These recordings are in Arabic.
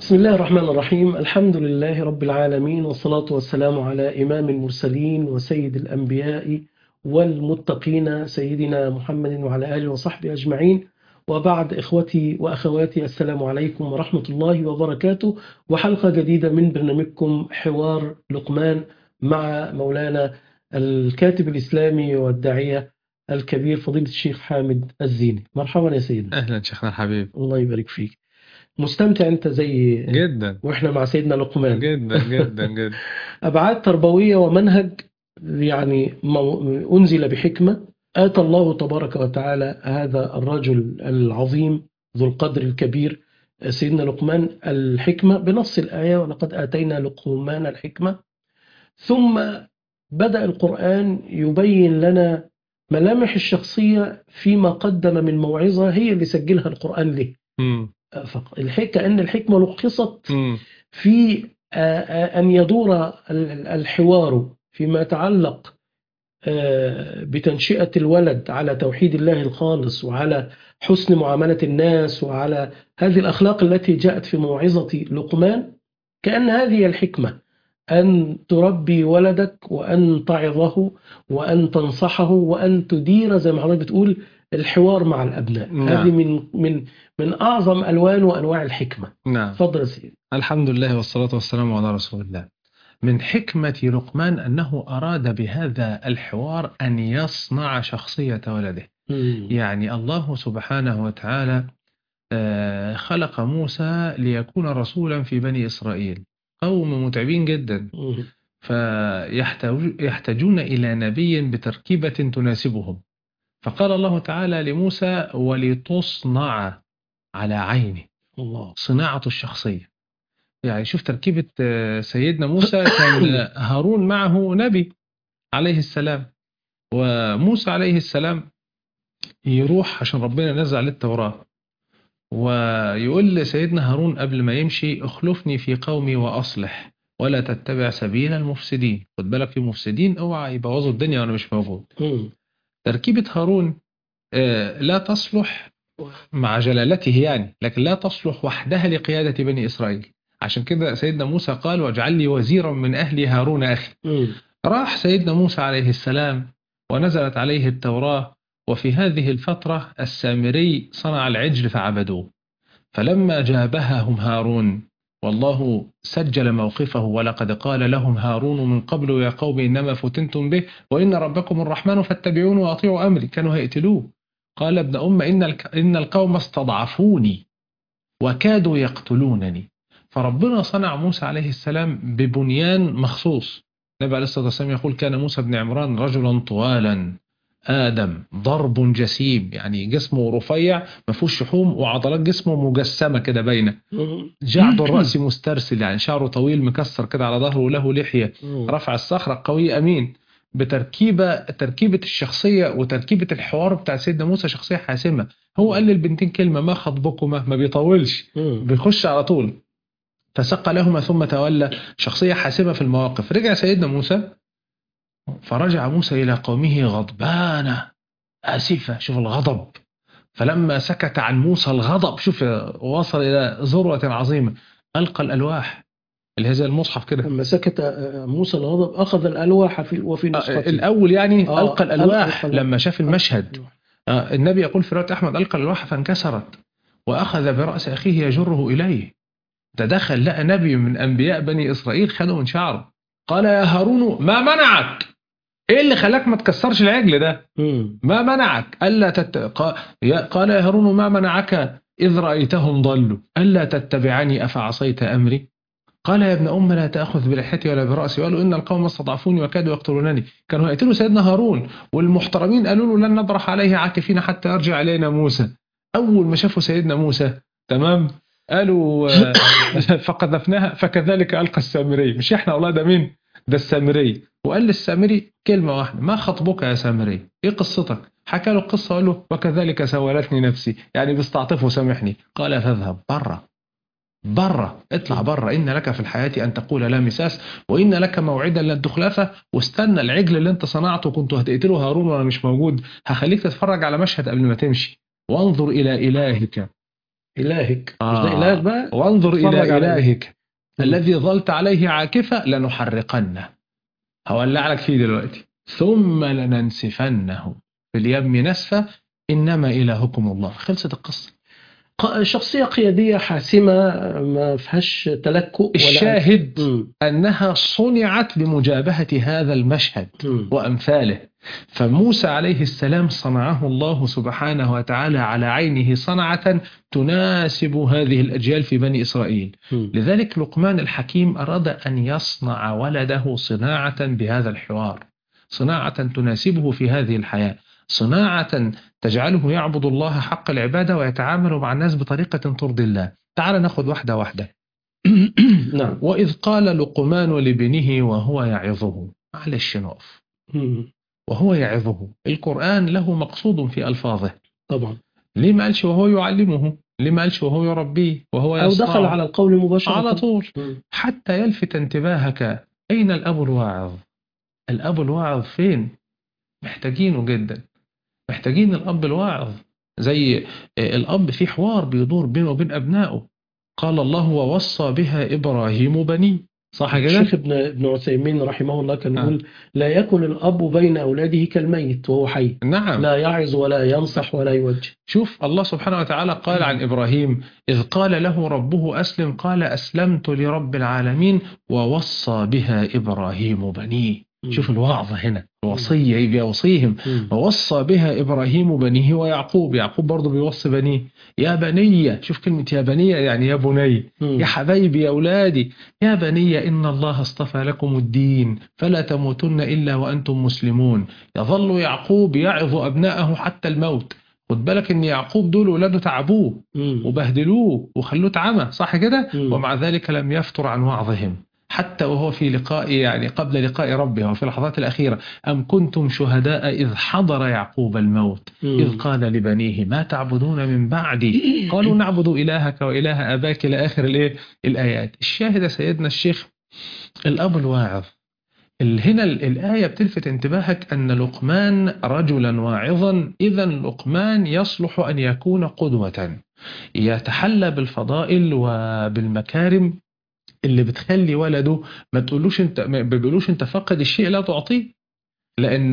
بسم الله الرحمن الرحيم. الحمد لله رب العالمين، والصلاة والسلام على إمام المرسلين وسيد الأنبياء والمتقين سيدنا محمد وعلى آله وصحبه أجمعين. وبعد، إخوتي وأخواتي، السلام عليكم ورحمة الله وبركاته، وحلقة جديدة من برنامجكم حوار لقمان مع مولانا الكاتب الإسلامي والداعية الكبير فضيلة الشيخ حامد الزيني. مرحبا يا سيدنا. أهلا شيخنا الحبيب. الله يبارك فيك. مستمتع انت زي جدا واحنا مع سيدنا لقمان؟ جدا جدا جدا. ابعاد تربويه ومنهج، يعني انزل بحكمه. اتى الله تبارك وتعالى هذا الرجل العظيم ذو القدر الكبير سيدنا لقمان الحكمه بنص الايه: ولقد اتينا لقمان الحكمه. ثم بدأ القرآن يبين لنا ملامح الشخصية فيما قدم من موعظة هي اللي سجلها القرآن له. مم. كأن الحكمة لخصت مم. في أن يدور الحوار فيما يتعلق بتنشئة الولد على توحيد الله الخالص، وعلى حسن معاملة الناس، وعلى هذه الأخلاق التي جاءت في موعظة لقمان. كأن هذه الحكمة أن تربي ولدك، وأن تعظه، وأن تنصحه، وأن تدير زي ما حضرتك بتقول الحوار مع الأبناء. هذه نعم من أعظم ألوان وأنواع الحكمة. نعم. تفضل يا سيدي. الحمد لله والصلاة والسلام على رسول الله. من حكمة لقمان أنه أراد بهذا الحوار أن يصنع شخصية ولده. يعني الله سبحانه وتعالى خلق موسى ليكون رسولا في بني إسرائيل، قوم متعبين جدا، فيحتاجون إلى نبي بتركيبة تناسبهم. فقال الله تعالى لموسى: ولتصنع على عيني. الله. صناعة الشخصية، يعني شوف تركيبة سيدنا موسى. كان هارون معه نبي عليه السلام، وموسى عليه السلام يروح عشان ربنا نزل عليه التوراة، ويقول لسيدنا هارون قبل ما يمشي: اخلفني في قومي وأصلح ولا تتبع سبيل المفسدين. خد بالك، في مفسدين اوعى يبوظوا الدنيا وانا مش موجود. تركيبة هارون لا تصلح مع جلالته يعني، لكن لا تصلح وحدها لقيادة بني إسرائيل. عشان كده سيدنا موسى قال: واجعل لي وزيرا من أهلي هارون أخي. راح سيدنا موسى عليه السلام ونزلت عليه التوراة، وفي هذه الفترة السامري صنع العجل فعبدوه. فلما جابههم هارون، والله سجل موقفه: ولقد قال لهم هارون من قبل يا قوم إنما فتنتم به وإن ربكم الرحمن فاتبعوني وأطيعوا أمري. كانوا هيقتلوه. قال: ابن أم إن القوم استضعفوني وكادوا يقتلونني. فربنا صنع موسى عليه السلام ببنيان مخصوص. النبي عليه الصلاة والسلام يقول: كان موسى بن عمران رجلا طوالا آدم ضرب جسيم، يعني جسمه رفيع ما فيهوش شحوم، وعضلات جسمه مجسمة كده باينة. جعد الرأس مسترسل، يعني شعره طويل مكسر كده على ظهره، وله لحية. رفع الصخرة قوي أمين. تركيبة الشخصية وتركيبة الحوار بتاع سيدنا موسى شخصية حاسمة. هو قال للبنتين كلمة: ما خطبكما، ما بيطولش، بيخش على طول. فسقى لهما ثم تولى. شخصية حاسمة في المواقف. رجع سيدنا موسى، فرجع موسى إلى قومه غضبان آسفة. شوف الغضب. فلما سكت عن موسى الغضب، شوف وصل إلى ذروة عظيمة، ألقى الألواح اللي هي زي المصحف كده. لما سكت موسى الغضب أخذ الألواح وفي نسخته الأول يعني ألقى الألواح لما شاف المشهد. الألواح. النبي يقول في رواية أحمد: ألقى الألواح فانكسرت وأخذ برأس أخيه يجره إليه. تدخل لقى نبي من أنبياء بني إسرائيل خده من شعره. قال: يا هارون ما منعك؟ ايه اللي خلاك ما تكسرش العجل ده؟ ما منعك الا قال: يا هارون ما منعك اذ رايتهم ضلوا الا تتبعني افعصيت امري؟ قال: يا ابن ام لا تاخذ بلحيتي ولا براسي. قالوا: ان القوم استضعفوني وكادوا يقتلونني. كانوا يقتلوا سيدنا هارون، والمحترمين قالوا له: لن نبرح عليه عاكفين حتى يرجع الينا موسى. اول ما شافوا سيدنا موسى تمام قالوا فقذفناها فكذلك القى السامري. مش احنا اولاد مين؟ ده السامري. وقال للسامري كلمة واحدة: ما خطبك يا سامري؟ ايه قصتك؟ حكى له القصة، قال له: وكذلك سولتني نفسي، يعني بيستعطفه سامحني. قال: فاذهب برا اطلع برا، إن لك في الحياة أن تقول لا مساس، وإن لك موعدا لن تخلفه، واستنى العجل اللي انت صنعته كنت هتقتله هارون وأنا مش موجود، هخليك تتفرج على مشهد قبل ما تمشي، وانظر إلى إلهك إلهك مش ده إلهك بقى؟ وانظر اتفرج إلى على إلهك مم. الذي ظلت عليه عاكفة لنحرقنه، هولع لك فيه دلوقتي، ثم لننسفنه في اليم نسفة، إنما إلهكم الله. خلصت القصة. شخصية قيادية حاسمة، ما فيهاش تلكؤ ولا الشاهد مم. أنها صنعت لمجابهة هذا المشهد مم. وأمثاله. فموسى عليه السلام صنعه الله سبحانه وتعالى على عينه صنعة تناسب هذه الأجيال في بني إسرائيل. مم. لذلك لقمان الحكيم أراد أن يصنع ولده صناعة بهذا الحوار، صناعة تناسبه في هذه الحياة، صناعة تجعله يعبد الله حق العبادة ويتعامل مع الناس بطريقة ترضي الله. تعال ناخد واحدة واحدة. نعم. وإذ قال لقمان لابنه وهو يعظه، معلش نقف. مم. وهو يعظه، القرآن له مقصود في ألفاظه. طبعا. ليه ما قالش وهو يعلمه؟ ليه ما قالش وهو يربيه وهو أو دخل يصنعه؟ على القول مباشرة على طول، مم. حتى يلفت انتباهك. أين الأب الواعظ؟ الأب الواعظ فين؟ محتاجينه جدا، محتاجين الأب الواعظ. زي الأب في حوار بيدور بينه وبين أبنائه. قال الله ووصى بها إبراهيم بنيه، صح الشيخ كده؟ ابن عثيمين رحمه الله كان آه. يقول: لا يكن الأب بين أولاده كالميت وهو حي، نعم. لا يعظ ولا ينصح ولا يوجه. شوف الله سبحانه وتعالى قال عن إبراهيم: إذ قال له ربه أسلم قال أسلمت لرب العالمين ووصى بها إبراهيم بنيه. شوف الوعظة هنا، الوصية بيوصيهم. ووصى بها إبراهيم بنيه ويعقوب، يعقوب برضه بيوصي بنيه. يا بني، شوف كلمة يا بني يعني يا بني، يا حبايبي يا أولادي، يا بني إن الله اصطفى لكم الدين فلا تموتن إلا وأنتم مسلمون. يظل يعقوب يعظ أبناءه حتى الموت. خد بالك ان يعقوب دول ولاده تعبوه وبهدلوه وخلوه اتعمى، صح كده؟ ومع ذلك لم يفتر عن وعظهم حتى وهو في لقاء، يعني قبل لقاء ربه وفي اللحظات الأخيرة: أم كنتم شهداء إذ حضر يعقوب الموت إذ قال لبنيه ما تعبدون من بعدي قالوا نعبد إلهك وإله آباك إلى آخر الآيات. الشاهد سيدنا الشيخ الأب الواعظ. هنا الآية بتلفت انتباهك أن لقمان رجلا واعظا، إذا لقمان يصلح أن يكون قدوة، يتحلى بالفضائل وبالمكارم اللي بتخلي ولده ما تقولوش انت، ما بيقولوش انت فقد الشيء لا تعطيه. لأن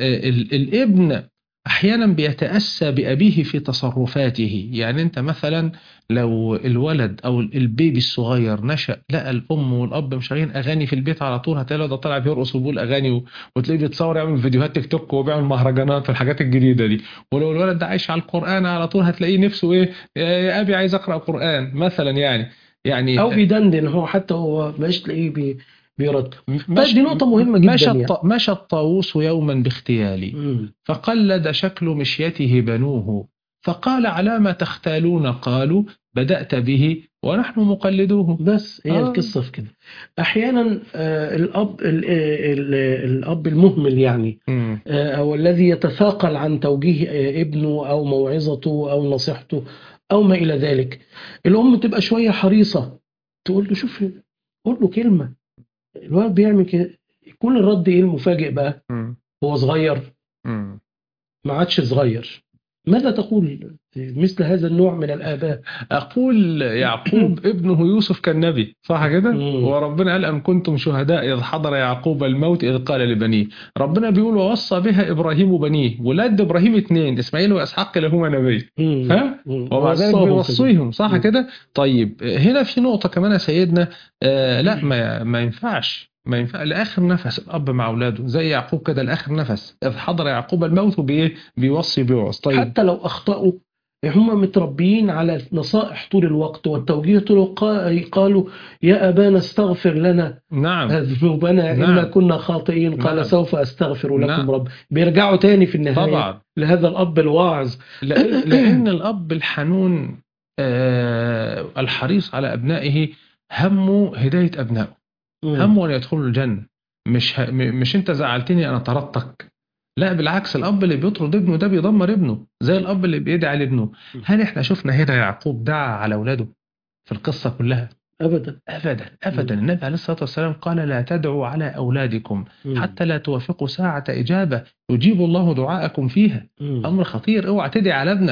الابن أحيانا بيتأسى بأبيه في تصرفاته. يعني أنت مثلا لو الولد أو البيبي الصغير نشأ لقى الأم والأب مشغلين أغاني في البيت على طول، هتلاقي الولد طالع بيرقص وبيقول أغاني، وتلاقيه بيتصور يعمل فيديوهات تيك توك وبيعمل مهرجانات والحاجات الجديدة دي. ولو الولد ده عايش على القرآن على طول هتلاقيه نفسه إيه، يا أبي عايز أقرأ قرآن مثلا. يعني أو بيدندن هو، حتى هو مش تلاقيه بيرد. طيب مش دي نقطة مهمة جدا يعني. مشى الطاووس يوما باختيالي فقلد شكل مشيته بنوه فقال على ما تختالون قالوا بدأت به ونحن مقلدوه. بس هي القصة في كده. أحيانا الأب المهمل يعني، أو الذي يتثاقل عن توجيه ابنه أو موعظته أو نصيحته أو ما إلى ذلك، الأم تبقى شوية حريصة، تقول له شوف، قول له كلمة، الولد بيعمل كده. يكون الرد ايه المفاجئ بقى؟ هو صغير، ما عادش صغير. ماذا تقول مثل هذا النوع من الآباء؟ أقول يعقوب ابنه يوسف كان نبي، صح كده؟ وربنا قال أم كنتم شهداء إذ حضر يعقوب الموت إذ قال لبنيه. ربنا بيقول ووصى بها إبراهيم بنيه. ولاد إبراهيم 2 إسماعيل وإسحاق لهما نبي، ها؟ ومع ذلك بيوصيهم، صح كده؟ طيب هنا في نقطة كمان يا سيدنا، لا ما ينفعش لآخر نفس الأب مع أولاده زي يعقوب كده، لآخر نفس إذ حضر يعقوب الموت بيوصي بيوعظ. طيب حتى لو أخطأوا هم متربيين على النصائح طول الوقت والتوجيه طول الوقت. قالوا يا أبانا استغفر لنا ذنوبنا إنا كنا خاطئين. قال سوف أستغفر لكم رب. بيرجعوا تاني في النهاية طبعا لهذا الأب الواعظ. لأن الأب الحنون الحريص على أبنائه همه هداية أبنائه، همه أن يدخلوا الجنة. مش أنت زعلتني أنا طردتك، لا بالعكس، الأب اللي بيطرد ابنه ده بيدمر ابنه، زي الأب اللي بيدعي لابنه. هل احنا شفنا هنا يعقوب دعا على أولاده في القصة كلها؟ أبدا أبدا أبدا. النبي عليه الصلاة والسلام قال لا تدعوا على أولادكم حتى لا توافقوا ساعة إجابة يجيب الله دعاءكم فيها. أمر خطير، اوعى تدعي على ابنك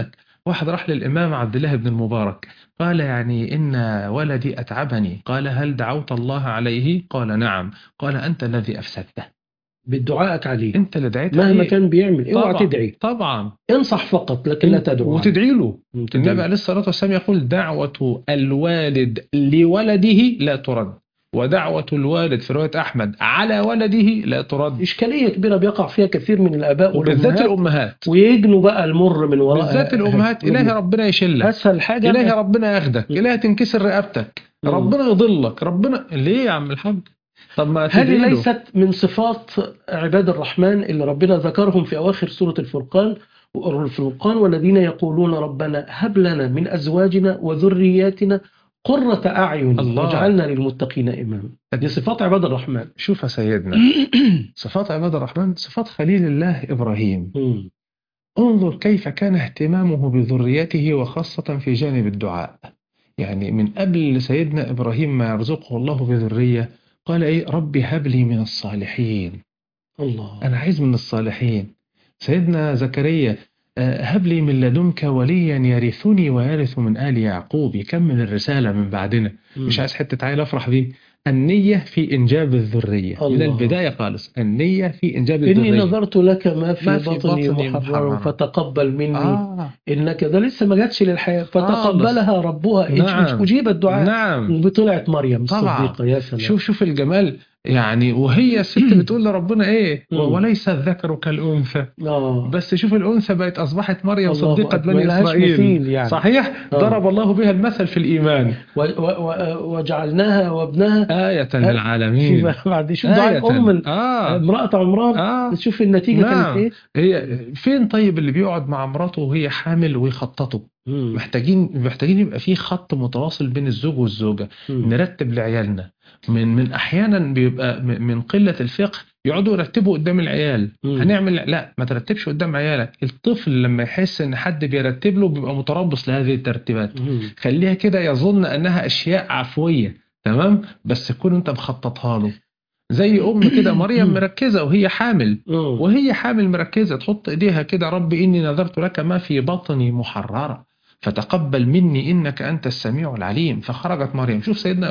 واحد راح للإمام عبد الله بن المبارك قال يعني إن ولدي أتعبني، قال هل دعوت الله عليه؟ قال نعم. قال أنت الذي أفسدته، بدعائك عليه أنت اللي دعيت مهما عليه. كان بيعمل، اوعى طبعا تدعي، طبعا. انصح فقط لكن لا تدعو عليه. وتدعي له. تدعي النبي له. عليه الصلاة والسلام يقول دعوة الوالد لولده لا ترد، ودعوة الوالد في رواية أحمد على ولده لا ترد. إشكالية كبيرة بيقع فيها كثير من الآباء وبالذات والأمهات، الأمهات، ويجنوا بقى المر من وراء بالذات الأمهات. إلهي ربنا يشلك، أسهل حاجة إلهي ربنا ياخدك، إلهي تنكسر رقبتك، ربنا يضلك، ربنا ليه يا عم الحاج؟ طب ما تدعي هذه له. ليست من صفات عباد الرحمن اللي ربنا ذكرهم في أواخر سورة الفرقان والذين يقولون ربنا هب لنا من أزواجنا وذرياتنا قرة أعين واجعلنا للمتقين إماما. دي صفات عباد الرحمن. شوف يا سيدنا، صفات عباد الرحمن صفات خليل الله إبراهيم. انظر كيف كان اهتمامه بذريته وخاصة في جانب الدعاء. يعني من قبل سيدنا إبراهيم ما يرزقه الله بذرية قال إيه؟ ربي هب لي من الصالحين. الله، أنا عايز من الصالحين. سيدنا زكريا هب لي من لدنك وليا يرثني ويرث من آل يعقوب. يكمل الرسالة من بعدنا. مش عايز حتة عيل أفرح بيه. النية في إنجاب الذرية من البداية خالص. النية في إنجاب الذرية. إني نظرت لك ما في بطني محررا فتقبل مني إنك ده لسه ما جاتش للحياة فتقبلها ربها. نعم. أجيب الدعاء. نعم. وبطلعت مريم الصديقة. يا سلام. شوف الجمال. يعني وهي الست بتقول لربنا إيه؟ وليس الذكر كالأنثى. بس شوف الأنثى بقت أصبحت مريم صديقة بني إسرائيل. يعني. صحيح. ضرب الله بها المثل في الإيمان. وجعلناها وابنها آية للعالمين. بعد شوف دعاء امرأة عمران. تشوف النتيجة كانت إيه؟ هي فين طيب اللي بيقعد مع مراته وهي حامل ويخططوا؟ محتاجين يبقى في خط متواصل بين الزوج والزوجة. نرتب لعيالنا. من أحيانا بيبقى من قلة الفقه يقعدوا يرتبوا قدام العيال. هنعمل لا، ما ترتبش قدام عيالك. الطفل لما يحس ان حد بيرتب له بيبقى متربص لهذه الترتيبات. خليها كده يظن انها اشياء عفوية، تمام، بس تكون انت مخططها له. زي كده مريم مركزة وهي حامل، وهي حامل مركزة تحط ايديها كده ربي اني نذرت لك ما في بطني محررة فتقبل مني انك انت السميع العليم. فخرجت مريم. شوف سيدنا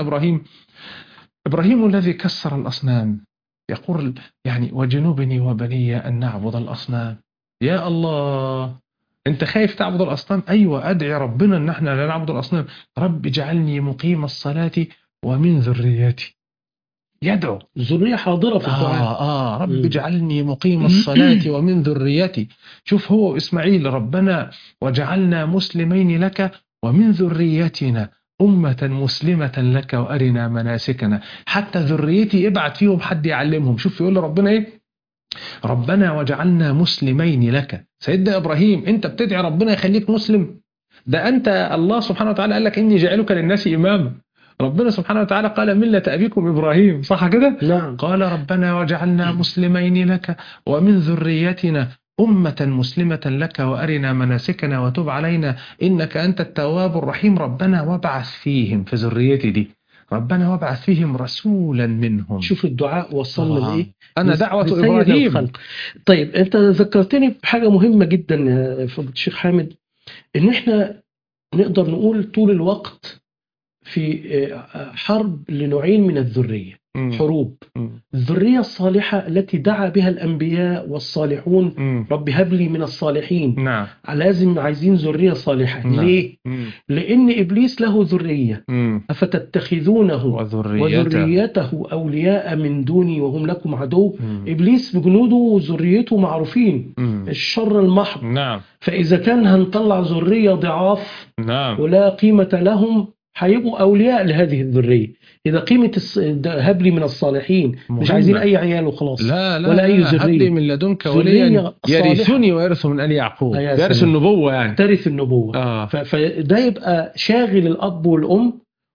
إبراهيم الذي كسر الأصنام يقول يعني وجنوبني وبني أن نعبد الأصنام. يا الله، أنت خايف تعبد الأصنام؟ أيوة، أدعي ربنا أن احنا لا نعبد الأصنام. رب اجعلني مقيم الصلاة ومن ذريتي. يدعو ذرية حاضرة في الدعاء. رب اجعلني مقيم الصلاة ومن ذريتي. شوف هو إسماعيل ربنا وجعلنا مسلمين لك ومن ذريتنا أمة مسلمة لك وأرنا مناسكنا. حتى ذريتي ابعت فيهم حد يعلمهم. شوف يقول ربنا إيه؟ ربنا وجعلنا مسلمين لك. سيدنا إبراهيم أنت بتدعي ربنا يخليك مسلم؟ ده أنت الله سبحانه وتعالى قال لك إني جعلك للناس إماما. ربنا سبحانه وتعالى قال ملة أبيكم إبراهيم، صح كده؟ نعم. قال ربنا وجعلنا مسلمين لك ومن ذريتنا أمة مسلمة لك وأرنا مناسكنا وتب علينا إنك أنت التواب الرحيم. ربنا وابعث فيهم في ذريتي دي، ربنا وابعث فيهم رسولا منهم. شوف الدعاء وصلنا لإيه؟ أنا دعوة إبراهيم. طيب أنت ذكرتني بحاجة مهمة جدا يا فضيلة الشيخ حامد، إن إحنا نقدر نقول طول الوقت في حرب لنوعين من الذرية. حروب. الذرية الصالحة التي دعا بها الأنبياء والصالحون رب هب لي من الصالحين. نعم. لازم عايزين ذرية صالحة. نعم. ليه؟ لأن إبليس له ذرية. أفتتخذونه وذريته أولياء من دوني وهم لكم عدو. إبليس بجنوده وذريته معروفين. الشر المحض. نعم. فإذا كان هنطلع ذرية ضعاف ولا قيمة لهم هيبقوا أولياء لهذه الذرية. إذا قيمة هب لي من الصالحين مش عايزين أي عيال وخلاص. لا ولا أي ذرية. هب لي من لدنك وليا يرثني ويرث من آل يعقوب. يرث النبوة يعني. ترث النبوة. فده يبقى شاغل الأب والأم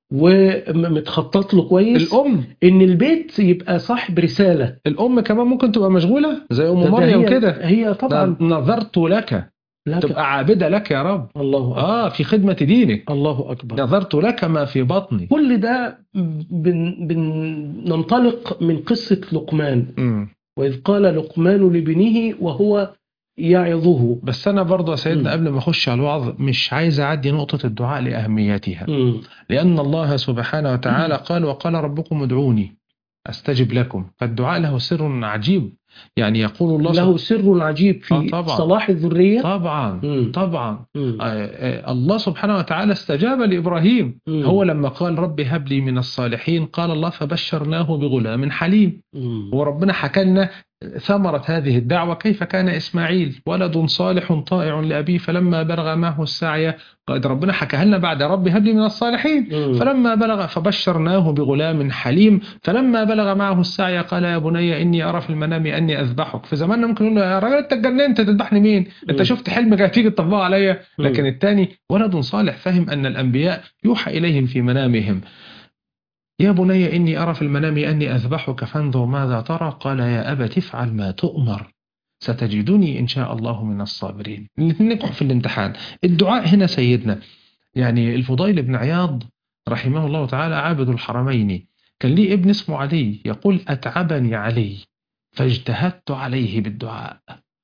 ومتخطط له كويس. الأم إن البيت يبقى صاحب رسالة. الأم كمان ممكن تبقى مشغولة زي أم مريم كده. هي طبعا نظرت لك تبقى عابدة لك يا رب. الله أكبر. في خدمة دينك. الله أكبر. نظرت لك ما في بطني. كل ده ننطلق من قصة لقمان. وإذ قال لقمان لابنه وهو يعظه. بس أنا برضه يا سيدنا قبل ما أخش على الوعظ مش عايز أعدي نقطة الدعاء لأهميتها، لأن الله سبحانه وتعالى قال وقال ربكم ادعوني أستجب لكم، فالدعاء له سر عجيب. يعني يقول الله له سر عجيب في طبعا صلاح الذرية. طبعا طبعا. مم. الله سبحانه وتعالى استجاب لإبراهيم. مم. هو لما قال رب هب لي من الصالحين قال الله فبشرناه بغلام حليم. وربنا حكى لنا ثمرة هذه الدعوة كيف كان إسماعيل ولد صالح طائع لأبيه فلما بلغ معه السعي، قد ربنا حكى لنا بعد رب هب لي من الصالحين فلما بلغ فبشرناه بغلام حليم فلما بلغ معه السعي قال يا بني إني أرى في المنام أني أذبحك. في زماننا ممكن نقول له يا راجل أنت اتجننت تذبحني مين؟ أنت شفت حلم جاي تيجي تطبقه عليا؟ لكن الثاني ولد صالح فهم أن الأنبياء يوحى إليهم في منامهم. يا بني إني أرى في المنام أني أذبحك فانظر ماذا ترى قال يا أبت افعل ما تؤمر ستجدني إن شاء الله من الصابرين. نقع في الامتحان. الدعاء هنا سيدنا يعني الفضيل بن عياض رحمه الله تعالى عابد الحرمين كان لي ابن اسمه علي يقول أتعبني علي فاجتهدت عليه بالدعاء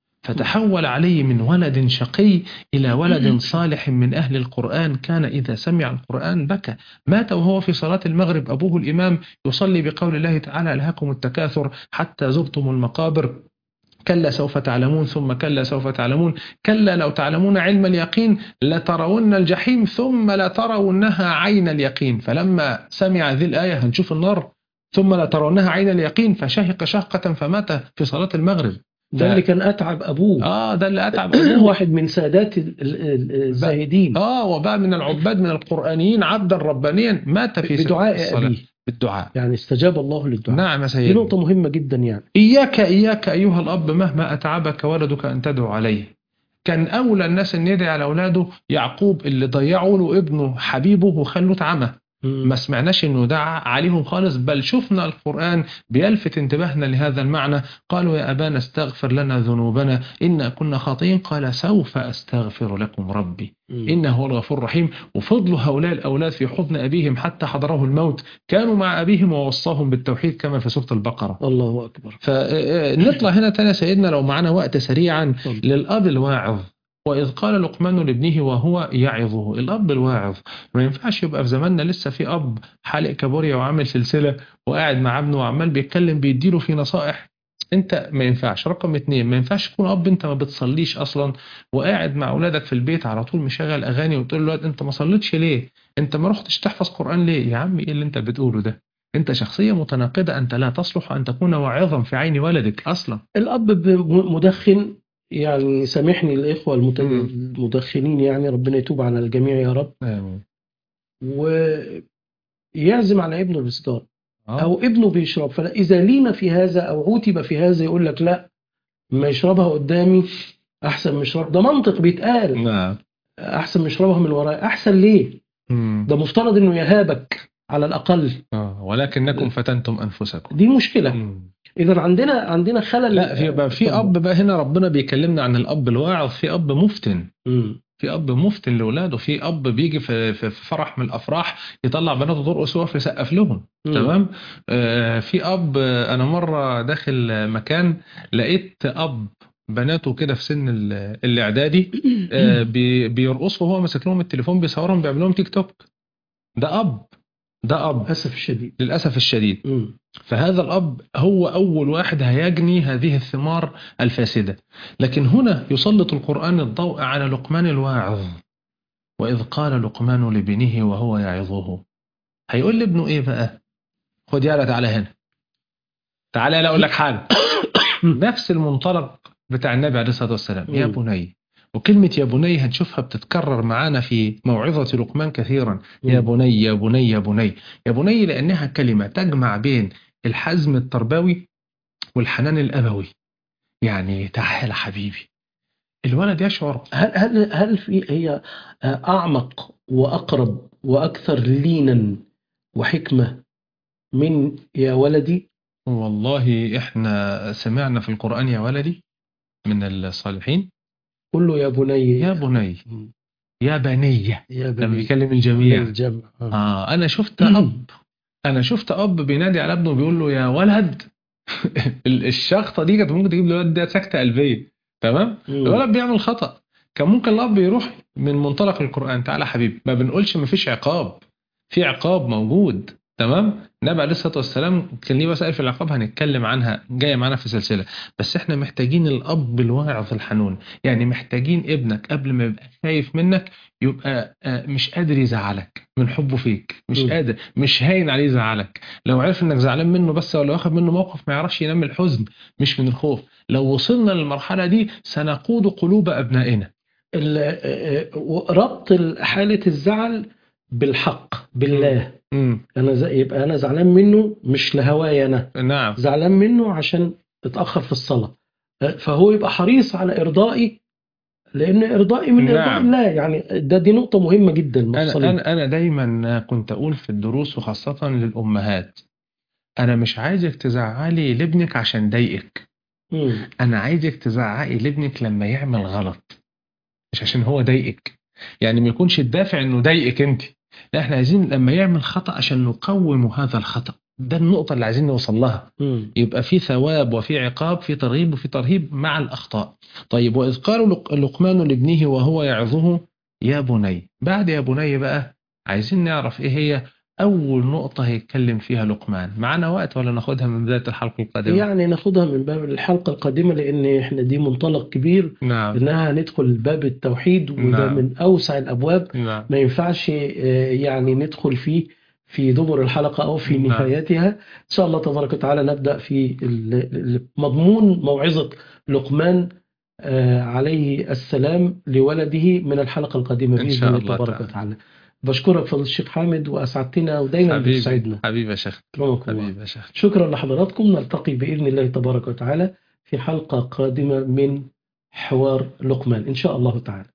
فتحول علي من ولد شقي إلى ولد صالح من أهل القرآن كان إذا سمع القرآن بكى. مات وهو في صلاة المغرب أبوه الإمام يصلي بقول الله تعالى ألهاكم التكاثر حتى زرتم المقابر كلا سوف تعلمون ثم كلا سوف تعلمون كلا لو تعلمون علم اليقين لترون الجحيم ثم لترونها عين اليقين. فلما سمع هذه الآية هنشوف النار ثم لترونها عين اليقين فشهق شهقة فمات في صلاة المغرب. ده اللي كان أتعب أبوه. ده اللي أتعب أبوه. واحد من سادات الزاهدين. وبقى من العباد من القرآنيين عبدا ربانيا مات في بدعاء أبيه. بالدعاء يعني استجاب الله للدعاء. نعم سيدي. دي نقطة مهمة جدا. يعني إياك أيها الأب مهما أتعبك ولدك أن تدعو عليه. كان أولى الناس أن يدعي على أولاده يعقوب اللي ضيعوا له ابنه حبيبه وخلوه اتعمى. ما سمعناش انه دعا عليهم خالص، بل شفنا القرآن بيلفت انتباهنا لهذا المعنى. قالوا يا أبانا استغفر لنا ذنوبنا إنا كنا خاطئين قال سوف أستغفر لكم ربي إنه هو الغفور الرحيم. وفضلوا هؤلاء الأولاد في حضن أبيهم حتى حضره الموت كانوا مع أبيهم ووصاهم بالتوحيد كما في سورة البقرة. الله أكبر. فنطلع هنا تاني سيدنا لو معنا وقت سريعا للأب الواعظ. وإذ قال لقمان لابنه وهو يعظه. الأب الواعظ ما ينفعش يبقى في زماننا لسه في أب حالق كابوريا وعامل سلسلة وقاعد مع ابنه وعمال بيتكلم بيديله في نصائح. انت ما ينفعش. رقم 2 ما ينفعش تكون أب انت ما بتصليش أصلا وقاعد مع أولادك في البيت على طول مشغل أغاني وتقول له انت ما صليتش ليه؟ انت ما رحتش تحفظ قرآن ليه؟ يا عمي ايه اللي انت بتقوله ده؟ انت شخصية متناقضة، انت لا تصلح أن تكون واعظا في عين ولدك أصلا. الأب مدخن، يعني سامحني الإخوة المدخنين، يعني ربنا يتوب على الجميع يا رب. ويعزم على ابنه الإسكار أو ابنه بيشرب، فإذا لين في هذا أو عوتب في هذا يقول لك لا ما يشربها قدامي أحسن من يشرب. ده منطق بيتقال. نعم. أحسن من يشربها من وراء. أحسن ليه؟ ده مفترض إنه يهابك على الأقل. ولكنكم فتنتم أنفسكم. دي مشكلة. إذا عندنا خلل. لا في أب بقى هنا ربنا بيكلمنا عن الأب الواعظ. في أب مفتن. في أب مفتن لأولاده. في أب بيجي في فرح من الأفراح يطلع بناته ترقص ويقف يسقف لهم. تمام. في أب أنا مرة داخل مكان لقيت أب بناته كده في سن الإعدادي بيرقصوا وهو ماسك لهم التليفون بيصورهم بيعمل لهم تيك توك. ده أب للأسف الشديد. فهذا الأب هو أول واحد هيجني هذه الثمار الفاسدة. لكن هنا يسلط القرآن الضوء على لقمان الواعظ. وإذ قال لقمان لابنه وهو يعظه. هيقول لابنه إيه بقى؟ خد يالا تعالى هنا، تعالى لا أقول لك حاجة. نفس المنطلق بتاع النبي عليه الصلاة والسلام. يا بني. وكلمة يا بني هنشوفها بتتكرر معانا في موعظة لقمان كثيرا. يا بني يا بني يا بني يا بني، لأنها كلمة تجمع بين الحزم التربوي والحنان الأبوي. يعني تعال حبيبي. الولد يشعر. هل هي أعمق وأقرب وأكثر لينا وحكمة من يا ولدي؟ والله إحنا سمعنا في القرآن يا ولدي من الصالحين. قل له يا بني يا بني يا بني لما بيكلم الجميع. أنا شفت أب بينادي على ابنه بيقول له يا ولد. الشخطة دي كانت ممكن تجيب الولد ده سكتة قلبية. تمام. الولد بيعمل خطأ، كان ممكن الأب يروح من منطلق القرآن، تعالى حبيبي، ما بنقولش ما فيش عقاب، في عقاب موجود. تمام. النبي عليه الصلاة والسلام كان ليه مسائل في العقاب هنتكلم عنها جاية معانا في سلسلة، بس احنا محتاجين الأب الواعظ الحنون. يعني محتاجين ابنك قبل ما يبقى خايف منك يبقى مش قادر يزعلك من حبه فيك، مش قادر، مش هاين عليه يزعلك. لو عرف انك زعلان منه بس، ولا واخد منه موقف، ما يعرفش ينام الحزن مش من الخوف. لو وصلنا للمرحلة دي سنقود قلوب أبنائنا. ربط حالة الزعل بالحق بالله. يبقى أنا زعلان منه مش لهواي أنا، نعم، زعلان منه عشان اتأخر في الصلاة، فهو يبقى حريص على إرضائي، لأن إرضائي من إرضاء نعم. الله. يعني دي نقطة مهمة جدا مفصلية. أنا دايما كنت أقول في الدروس وخاصة للأمهات، أنا مش عايزك تزعلي لابنك عشان ضايقك، أنا عايزك تزعقي لابنك لما يعمل غلط، مش عشان هو ضايقك. يعني ما يكونش الدافع إنه ضايقك أنت، لا، إحنا عايزين لما يعمل خطأ عشان نقوم هذا الخطأ. ده النقطة اللي عايزين نوصل لها. يبقى في ثواب وفي عقاب، في ترغيب وفي ترهيب مع الأخطاء. طيب، وإذ قال لقمان لابنه وهو يعظه يا بني، بعد يا بني بقى عايزين نعرف إيه هي أول نقطة هيتكلم فيها لقمان. معنا وقت ولا ناخدها من بداية الحلقة القادمة؟ يعني ناخدها من باب الحلقة القادمة، لأن إحنا دي منطلق كبير. نعم. إنها ندخل باب التوحيد، وده نعم. من أوسع الأبواب. نعم. ما ينفعش يعني ندخل فيه في دبر الحلقة أو في نهايتها. إن شاء الله تبارك وتعالى نبدأ في مضمون موعظة لقمان عليه السلام لولده من الحلقة القادمة بإذن الله تبارك وتعالى. بشكرك فضل الشيخ حامد، وأسعدتنا ودايما بتسعدنا. حبيبي يا شيخ. حبيبي يا شيخ. شكرا لحضراتكم، نلتقي بإذن الله تبارك وتعالى في حلقة قادمة من حوار لقمان إن شاء الله تعالى.